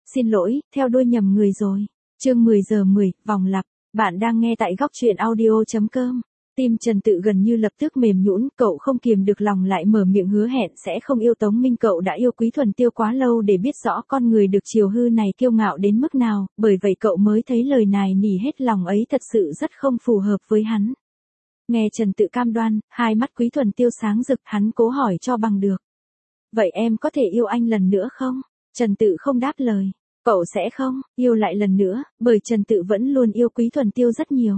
xin lỗi, theo đuôi nhầm người rồi. Chương 10 giờ 10, vòng lặp. Bạn đang nghe tại góc truyện audio.com. Tim Trần Tự gần như lập tức mềm nhũn, cậu không kiềm được lòng lại mở miệng hứa hẹn sẽ không yêu Tống Minh. Cậu đã yêu Quý Thuần Tiêu quá lâu để biết rõ con người được chiều hư này kiêu ngạo đến mức nào, bởi vậy cậu mới thấy lời nài nỉ hết lòng ấy thật sự rất không phù hợp với hắn. Nghe Trần Tự cam đoan, hai mắt Quý Thuần Tiêu sáng rực, hắn cố hỏi cho bằng được. Vậy em có thể yêu anh lần nữa không? Trần Tự không đáp lời. Cậu sẽ không yêu lại lần nữa, bởi Trần Tự vẫn luôn yêu Quý Thuần Tiêu rất nhiều.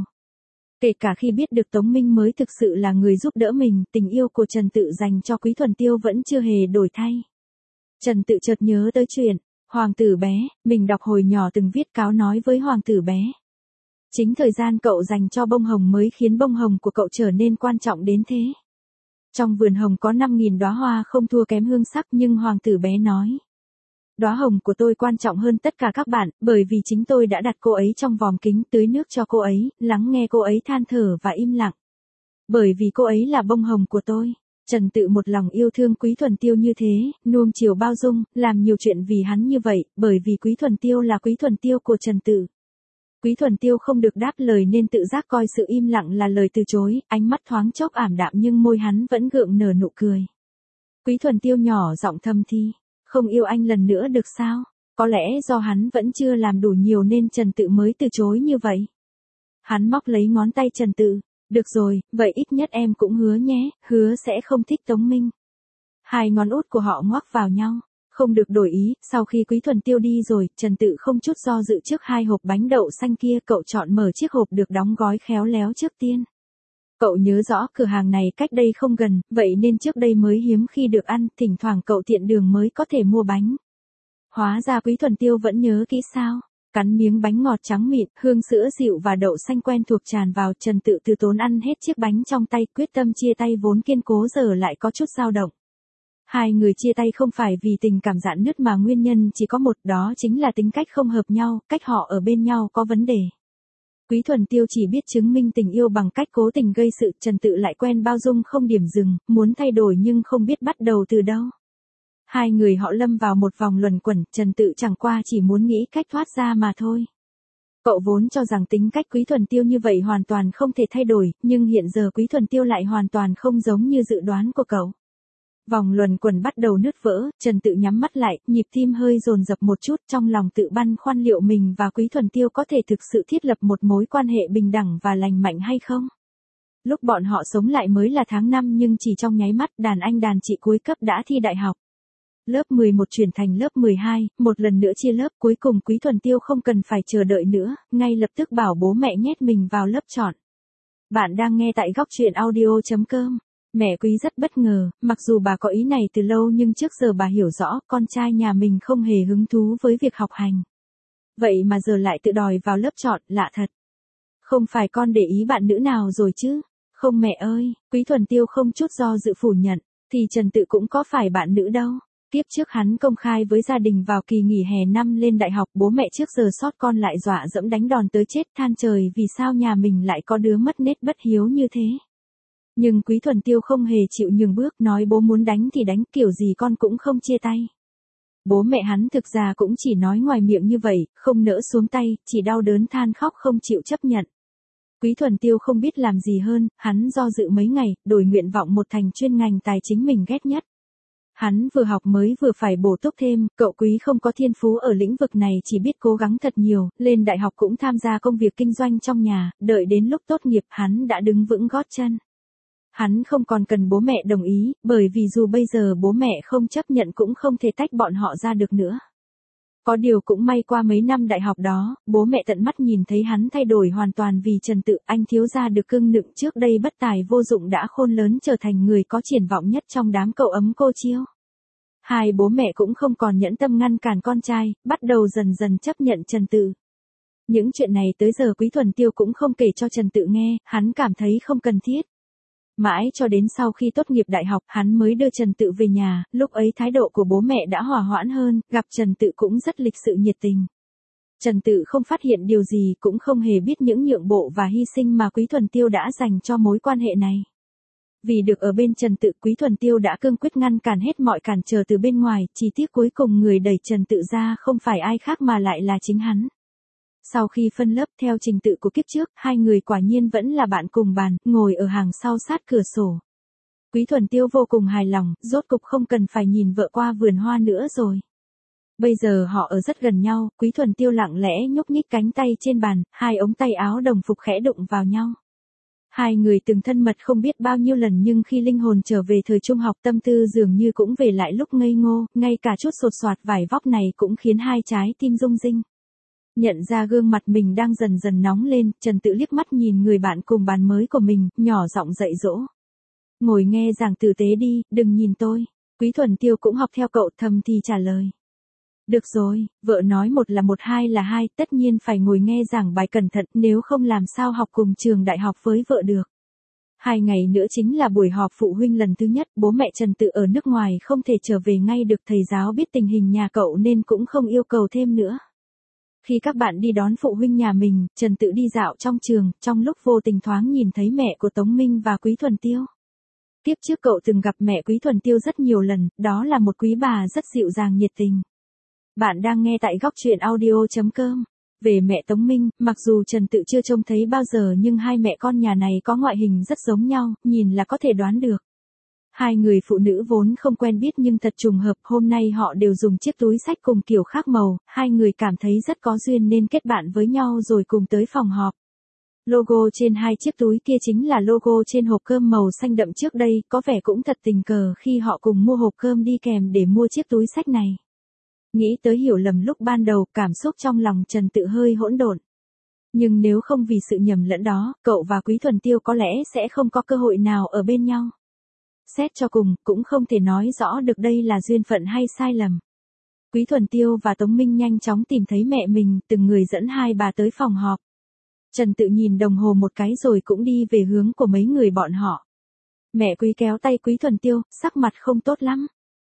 Kể cả khi biết được Tống Minh mới thực sự là người giúp đỡ mình, tình yêu của Trần Tự dành cho Quý Thuần Tiêu vẫn chưa hề đổi thay. Trần Tự chợt nhớ tới chuyện Hoàng tử bé, mình đọc hồi nhỏ từng viết cáo nói với Hoàng tử bé. Chính thời gian cậu dành cho bông hồng mới khiến bông hồng của cậu trở nên quan trọng đến thế. Trong vườn hồng có 5.000 đóa hoa không thua kém hương sắc, nhưng Hoàng tử bé nói. Đóa hồng của tôi quan trọng hơn tất cả các bạn, bởi vì chính tôi đã đặt cô ấy trong vòm kính, tưới nước cho cô ấy, lắng nghe cô ấy than thở và im lặng. Bởi vì cô ấy là bông hồng của tôi. Trần Tự một lòng yêu thương Quý Thuần Tiêu như thế, nuông chiều bao dung, làm nhiều chuyện vì hắn như vậy, bởi vì Quý Thuần Tiêu là Quý Thuần Tiêu của Trần Tự. Quý Thuần Tiêu không được đáp lời nên tự giác coi sự im lặng là lời từ chối, ánh mắt thoáng chốc ảm đạm nhưng môi hắn vẫn gượng nở nụ cười. Quý Thuần Tiêu nhỏ giọng thầm thì. Không yêu anh lần nữa được sao? Có lẽ do hắn vẫn chưa làm đủ nhiều nên Trần Tự mới từ chối như vậy. Hắn móc lấy ngón tay Trần Tự. Được rồi, vậy ít nhất em cũng hứa nhé, hứa sẽ không thích Tống Minh. Hai ngón út của họ ngoắc vào nhau. Không được đổi ý, sau khi Quý Thuần Tiêu đi rồi, Trần Tự không chút do dự trước hai hộp bánh đậu xanh kia, cậu chọn mở chiếc hộp được đóng gói khéo léo trước tiên. Cậu nhớ rõ cửa hàng này cách đây không gần, vậy nên trước đây mới hiếm khi được ăn, thỉnh thoảng cậu tiện đường mới có thể mua bánh. Hóa ra Quý Thuần Tiêu vẫn nhớ kỹ sao. Cắn miếng bánh ngọt trắng mịn, hương sữa dịu và đậu xanh quen thuộc tràn vào, Trần Tự từ tốn ăn hết chiếc bánh trong tay, quyết tâm chia tay vốn kiên cố giờ lại có chút dao động. Hai người chia tay không phải vì tình cảm rạn nứt mà nguyên nhân chỉ có một, đó chính là tính cách không hợp nhau, cách họ ở bên nhau có vấn đề. Quý Thuần Tiêu chỉ biết chứng minh tình yêu bằng cách cố tình gây sự, Trần Tự lại quen bao dung không điểm dừng, muốn thay đổi nhưng không biết bắt đầu từ đâu. Hai người họ lâm vào một vòng luẩn quẩn, Trần Tự chẳng qua chỉ muốn nghĩ cách thoát ra mà thôi. Cậu vốn cho rằng tính cách Quý Thuần Tiêu như vậy hoàn toàn không thể thay đổi, nhưng hiện giờ Quý Thuần Tiêu lại hoàn toàn không giống như dự đoán của cậu. Vòng luẩn quẩn bắt đầu nứt vỡ, Trần Tự nhắm mắt lại, nhịp tim hơi dồn dập một chút, trong lòng tự băn khoăn liệu mình và Quý Thuần Tiêu có thể thực sự thiết lập một mối quan hệ bình đẳng và lành mạnh hay không. Lúc bọn họ sống lại mới là tháng 5 nhưng chỉ trong nháy mắt đàn anh đàn chị cuối cấp đã thi đại học. Lớp 11 chuyển thành lớp 12, một lần nữa chia lớp, cuối cùng Quý Thuần Tiêu không cần phải chờ đợi nữa, ngay lập tức bảo bố mẹ nhét mình vào lớp chọn. Bạn đang nghe tại góc truyện audio.com. Mẹ Quý rất bất ngờ, mặc dù bà có ý này từ lâu nhưng trước giờ bà hiểu rõ con trai nhà mình không hề hứng thú với việc học hành. Vậy mà giờ lại tự đòi vào lớp chọn, lạ thật. Không phải con để ý bạn nữ nào rồi chứ? Không mẹ ơi, Quý Thuần Tiêu không chút do dự phủ nhận, thì Trần Tự cũng có phải bạn nữ đâu. Tiếp trước hắn công khai với gia đình vào kỳ nghỉ hè năm lên đại học, bố mẹ trước giờ sót con lại dọa dẫm đánh đòn tới chết, than trời vì sao nhà mình lại có đứa mất nết bất hiếu như thế. Nhưng Quý Thuần Tiêu không hề chịu nhường bước, nói bố muốn đánh thì đánh, kiểu gì con cũng không chia tay. Bố mẹ hắn thực ra cũng chỉ nói ngoài miệng như vậy, không nỡ xuống tay, chỉ đau đớn than khóc không chịu chấp nhận. Quý Thuần Tiêu không biết làm gì hơn, hắn do dự mấy ngày, đổi nguyện vọng một thành chuyên ngành tài chính mình ghét nhất. Hắn vừa học mới vừa phải bổ túc thêm, cậu Quý không có thiên phú ở lĩnh vực này, chỉ biết cố gắng thật nhiều, lên đại học cũng tham gia công việc kinh doanh trong nhà, đợi đến lúc tốt nghiệp hắn đã đứng vững gót chân. Hắn không còn cần bố mẹ đồng ý, bởi vì dù bây giờ bố mẹ không chấp nhận cũng không thể tách bọn họ ra được nữa. Có điều cũng may qua mấy năm đại học đó, bố mẹ tận mắt nhìn thấy hắn thay đổi hoàn toàn vì Trần Tự, anh thiếu gia được cưng nựng trước đây bất tài vô dụng đã khôn lớn trở thành người có triển vọng nhất trong đám cậu ấm cô chiêu. Hai bố mẹ cũng không còn nhẫn tâm ngăn cản con trai, bắt đầu dần dần chấp nhận Trần Tự. Những chuyện này tới giờ Quý Thuần Tiêu cũng không kể cho Trần Tự nghe, hắn cảm thấy không cần thiết. Mãi cho đến sau khi tốt nghiệp đại học, hắn mới đưa Trần Tự về nhà, lúc ấy thái độ của bố mẹ đã hòa hoãn hơn, gặp Trần Tự cũng rất lịch sự nhiệt tình. Trần Tự không phát hiện điều gì, cũng không hề biết những nhượng bộ và hy sinh mà Quý Thuần Tiêu đã dành cho mối quan hệ này. Vì được ở bên Trần Tự, Quý Thuần Tiêu đã cương quyết ngăn cản hết mọi cản trở từ bên ngoài, chỉ tiếc cuối cùng người đẩy Trần Tự ra không phải ai khác mà lại là chính hắn. Sau khi phân lớp theo trình tự của kiếp trước, hai người quả nhiên vẫn là bạn cùng bàn, ngồi ở hàng sau sát cửa sổ. Quý Thuần Tiêu vô cùng hài lòng, rốt cục không cần phải nhìn vợ qua vườn hoa nữa rồi. Bây giờ họ ở rất gần nhau, Quý Thuần Tiêu lặng lẽ nhúc nhích cánh tay trên bàn, hai ống tay áo đồng phục khẽ đụng vào nhau. Hai người từng thân mật không biết bao nhiêu lần nhưng khi linh hồn trở về thời trung học tâm tư dường như cũng về lại lúc ngây ngô, ngay cả chút sột soạt vải vóc này cũng khiến hai trái tim rung rinh. Nhận ra gương mặt mình đang dần dần nóng lên, Trần Tự liếc mắt nhìn người bạn cùng bàn mới của mình, nhỏ giọng dạy dỗ. Ngồi nghe giảng tử tế đi, đừng nhìn tôi. Quý Thuần Tiêu cũng học theo cậu, thầm thì trả lời. Được rồi, vợ nói một là một, hai là hai, tất nhiên phải ngồi nghe giảng bài cẩn thận, nếu không làm sao học cùng trường đại học với vợ được. 2 ngày nữa chính là buổi họp phụ huynh lần thứ nhất, bố mẹ Trần Tự ở nước ngoài không thể trở về ngay được, thầy giáo biết tình hình nhà cậu nên cũng không yêu cầu thêm nữa. Khi các bạn đi đón phụ huynh nhà mình, Trần Tự đi dạo trong trường, trong lúc vô tình thoáng nhìn thấy mẹ của Tống Minh và Quý Thuần Tiêu. Tiếp trước cậu từng gặp mẹ Quý Thuần Tiêu rất nhiều lần, đó là một quý bà rất dịu dàng nhiệt tình. Bạn đang nghe tại góc truyện audio.com. Về mẹ Tống Minh, mặc dù Trần Tự chưa trông thấy bao giờ nhưng hai mẹ con nhà này có ngoại hình rất giống nhau, nhìn là có thể đoán được. Hai người phụ nữ vốn không quen biết nhưng thật trùng hợp, hôm nay họ đều dùng chiếc túi xách cùng kiểu khác màu, hai người cảm thấy rất có duyên nên kết bạn với nhau rồi cùng tới phòng họp. Logo trên hai chiếc túi kia chính là logo trên hộp cơm màu xanh đậm trước đây, có vẻ cũng thật tình cờ khi họ cùng mua hộp cơm đi kèm để mua chiếc túi xách này. Nghĩ tới hiểu lầm lúc ban đầu, cảm xúc trong lòng Trần Tự hơi hỗn độn. Nhưng nếu không vì sự nhầm lẫn đó, cậu và Quý Thuần Tiêu có lẽ sẽ không có cơ hội nào ở bên nhau. Xét cho cùng, cũng không thể nói rõ được đây là duyên phận hay sai lầm. Quý Thuần Tiêu và Tống Minh nhanh chóng tìm thấy mẹ mình, từng người dẫn hai bà tới phòng họp. Trần Tự nhìn đồng hồ một cái rồi cũng đi về hướng của mấy người bọn họ. Mẹ Quý kéo tay Quý Thuần Tiêu, sắc mặt không tốt lắm.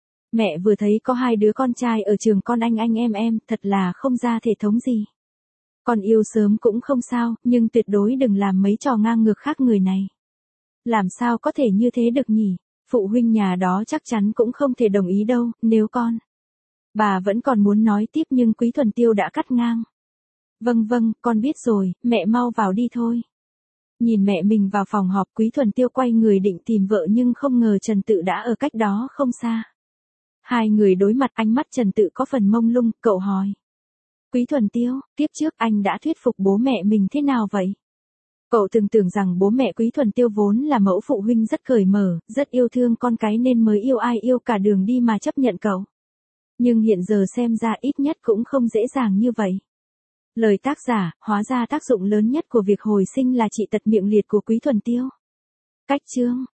Mẹ vừa thấy có hai đứa con trai ở trường con anh em, thật là không ra thể thống gì. Con yêu sớm cũng không sao, nhưng tuyệt đối đừng làm mấy trò ngang ngược khác người này. Làm sao có thể như thế được nhỉ? Phụ huynh nhà đó chắc chắn cũng không thể đồng ý đâu, nếu con. Bà vẫn còn muốn nói tiếp nhưng Quý Thuần Tiêu đã cắt ngang. Vâng, con biết rồi, mẹ mau vào đi thôi. Nhìn mẹ mình vào phòng họp, Quý Thuần Tiêu quay người định tìm vợ nhưng không ngờ Trần Tự đã ở cách đó không xa. Hai người đối mặt, ánh mắt Trần Tự có phần mông lung, cậu hỏi. Quý Thuần Tiêu, tiếp trước anh đã thuyết phục bố mẹ mình thế nào vậy? Cậu từng tưởng rằng bố mẹ Quý Thuần Tiêu vốn là mẫu phụ huynh rất cởi mở, rất yêu thương con cái nên mới yêu ai yêu cả đường đi mà chấp nhận cậu. Nhưng hiện giờ xem ra ít nhất cũng không dễ dàng như vậy. Lời tác giả, hóa ra tác dụng lớn nhất của việc hồi sinh là trị tật miệng liệt của Quý Thuần Tiêu. Cách chương